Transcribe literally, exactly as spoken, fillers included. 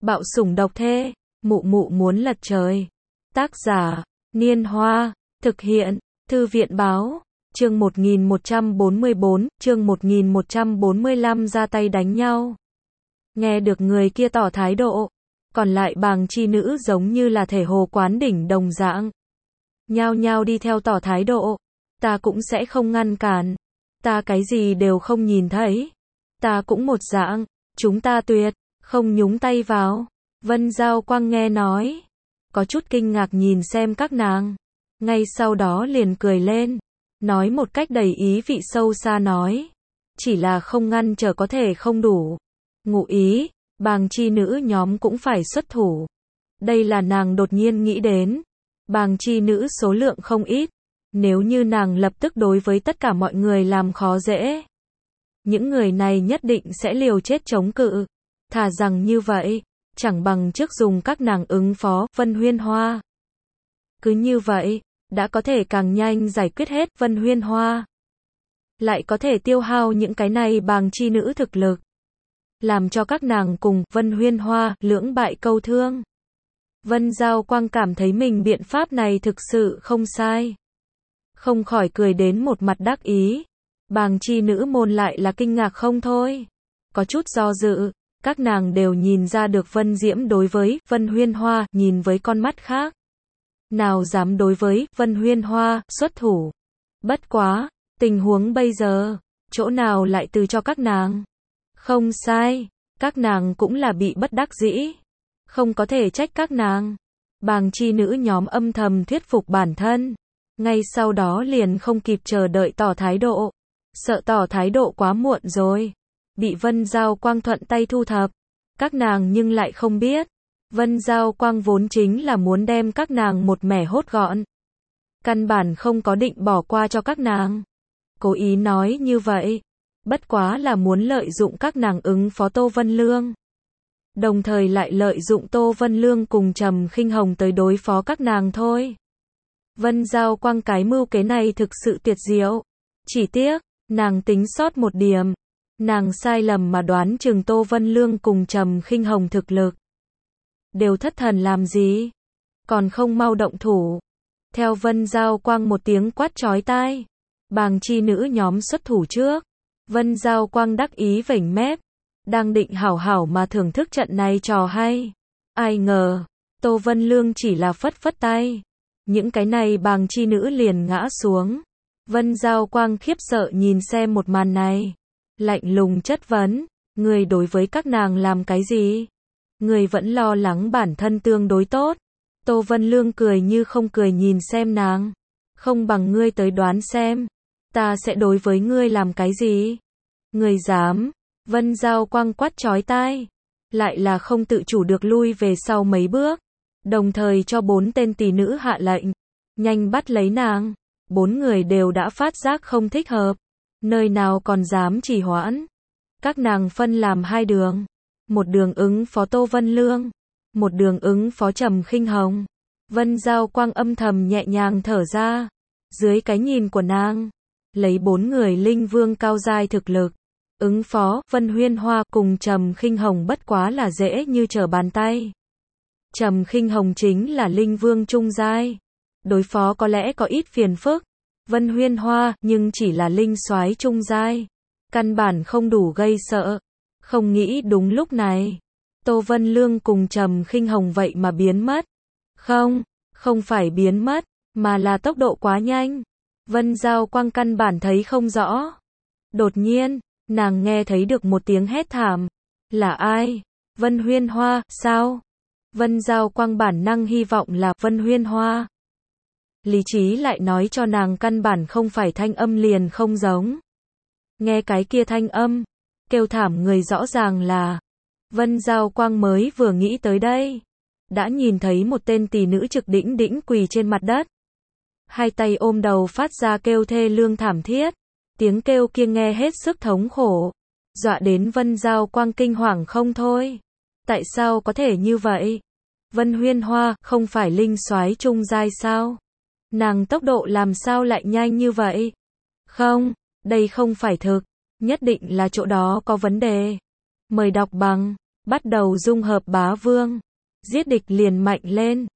Bạo sủng độc thê, mụ mụ muốn lật trời. Tác giả, Niên Hoa, thực hiện, Thư viện báo, chương một nghìn một trăm bốn mươi bốn, chương một nghìn một trăm bốn mươi lăm ra tay đánh nhau. Nghe được người kia tỏ thái độ, còn lại bàng chi nữ giống như là thể hồ quán đỉnh đồng dạng. Nhao nhao đi theo tỏ thái độ, ta cũng sẽ không ngăn cản, ta cái gì đều không nhìn thấy, ta cũng một dạng, chúng ta tuyệt, không nhúng tay vào. Vân Giao Quang nghe nói, có chút kinh ngạc nhìn xem các nàng, ngay sau đó liền cười lên, nói một cách đầy ý vị sâu xa nói, chỉ là không ngăn trở có thể không đủ. Ngụ ý, bàng chi nữ nhóm cũng phải xuất thủ. Đây là nàng đột nhiên nghĩ đến, bàng chi nữ số lượng không ít, nếu như nàng lập tức đối với tất cả mọi người làm khó dễ, những người này nhất định sẽ liều chết chống cự. Thà rằng như vậy, chẳng bằng trước dùng các nàng ứng phó Vân Huyên Hoa. Cứ như vậy, đã có thể càng nhanh giải quyết hết Vân Huyên Hoa, lại có thể tiêu hao những cái này bàng chi nữ thực lực, làm cho các nàng cùng Vân Huyên Hoa lưỡng bại câu thương. Vân Giao Quang cảm thấy mình biện pháp này thực sự không sai, không khỏi cười đến một mặt đắc ý. Bàng chi nữ môn lại là kinh ngạc không thôi, có chút do dự. Các nàng đều nhìn ra được Vân Diễm đối với Vân Huyên Hoa nhìn với con mắt khác, nào dám đối với Vân Huyên Hoa xuất thủ. Bất quá, tình huống bây giờ, chỗ nào lại từ cho các nàng. Không sai, các nàng cũng là bị bất đắc dĩ, không có thể trách các nàng. Bàng chi nữ nhóm âm thầm thuyết phục bản thân, ngay sau đó liền không kịp chờ đợi tỏ thái độ, sợ tỏ thái độ quá muộn rồi, bị Vân Giao Quang thuận tay thu thập. Các nàng nhưng lại không biết, Vân Giao Quang vốn chính là muốn đem các nàng một mẻ hốt gọn, căn bản không có định bỏ qua cho các nàng. Cố ý nói như vậy, bất quá là muốn lợi dụng các nàng ứng phó Tô Vân Lương, đồng thời lại lợi dụng Tô Vân Lương cùng Trầm Khinh Hồng tới đối phó các nàng thôi. Vân Giao Quang cái mưu kế này thực sự tuyệt diệu, chỉ tiếc, nàng tính sót một điểm. Nàng sai lầm mà đoán chừng Tô Vân Lương cùng Trầm Khinh Hồng thực lực đều thất thần làm gì, còn không mau động thủ. Theo Vân Giao Quang một tiếng quát chói tai, bàng chi nữ nhóm xuất thủ trước. Vân Giao Quang đắc ý vểnh mép, đang định hảo hảo mà thưởng thức trận này trò hay. Ai ngờ, Tô Vân Lương chỉ là phất phất tay, những cái này bàng chi nữ liền ngã xuống. Vân Giao Quang khiếp sợ nhìn xem một màn này, lạnh lùng chất vấn, người đối với các nàng làm cái gì? Người vẫn lo lắng bản thân tương đối tốt. Tô Vân Lương cười như không cười nhìn xem nàng, không bằng ngươi tới đoán xem, ta sẽ đối với ngươi làm cái gì? Người dám? Vân Giao Quang quát chói tai, lại là không tự chủ được lui về sau mấy bước, đồng thời cho bốn tên tỷ nữ hạ lệnh, nhanh bắt lấy nàng. Bốn người đều đã phát giác không thích hợp, nơi nào còn dám trì hoãn. Các nàng phân làm hai đường, một đường ứng phó Tô Vân Lương, một đường ứng phó Trầm Khinh Hồng. Vân Giao Quang âm thầm nhẹ nhàng thở ra, dưới cái nhìn của nàng, lấy bốn người linh vương cao giai thực lực, ứng phó Vân Huyên Hoa cùng Trầm Khinh Hồng bất quá là dễ như trở bàn tay. Trầm Khinh Hồng chính là linh vương trung giai, đối phó có lẽ có ít phiền phức. Vân Huyên Hoa nhưng chỉ là linh soái trung giai, căn bản không đủ gây sợ. Không nghĩ đúng lúc này, Tô Vân Lương cùng Trầm Khinh Hồng vậy mà biến mất. Không, không phải biến mất, mà là tốc độ quá nhanh. Vân Giao Quang căn bản thấy không rõ. Đột nhiên, nàng nghe thấy được một tiếng hét thảm. Là ai? Vân Huyên Hoa, sao? Vân Giao Quang bản năng hy vọng là Vân Huyên Hoa. Lý trí lại nói cho nàng căn bản không phải thanh âm liền không giống. Nghe cái kia thanh âm, kêu thảm người rõ ràng là. Vân Giao Quang mới vừa nghĩ tới đây, đã nhìn thấy một tên tỷ nữ trực đĩnh đĩnh quỳ trên mặt đất, hai tay ôm đầu phát ra kêu thê lương thảm thiết. Tiếng kêu kia nghe hết sức thống khổ, dọa đến Vân Giao Quang kinh hoàng không thôi. Tại sao có thể như vậy? Vân Huyên Hoa không phải linh soái trung giai sao? Nàng tốc độ làm sao lại nhanh như vậy? Không, đây không phải thực, nhất định là chỗ đó có vấn đề. Mời đọc bằng bắt đầu dung hợp bá vương, giết địch liền mạnh lên.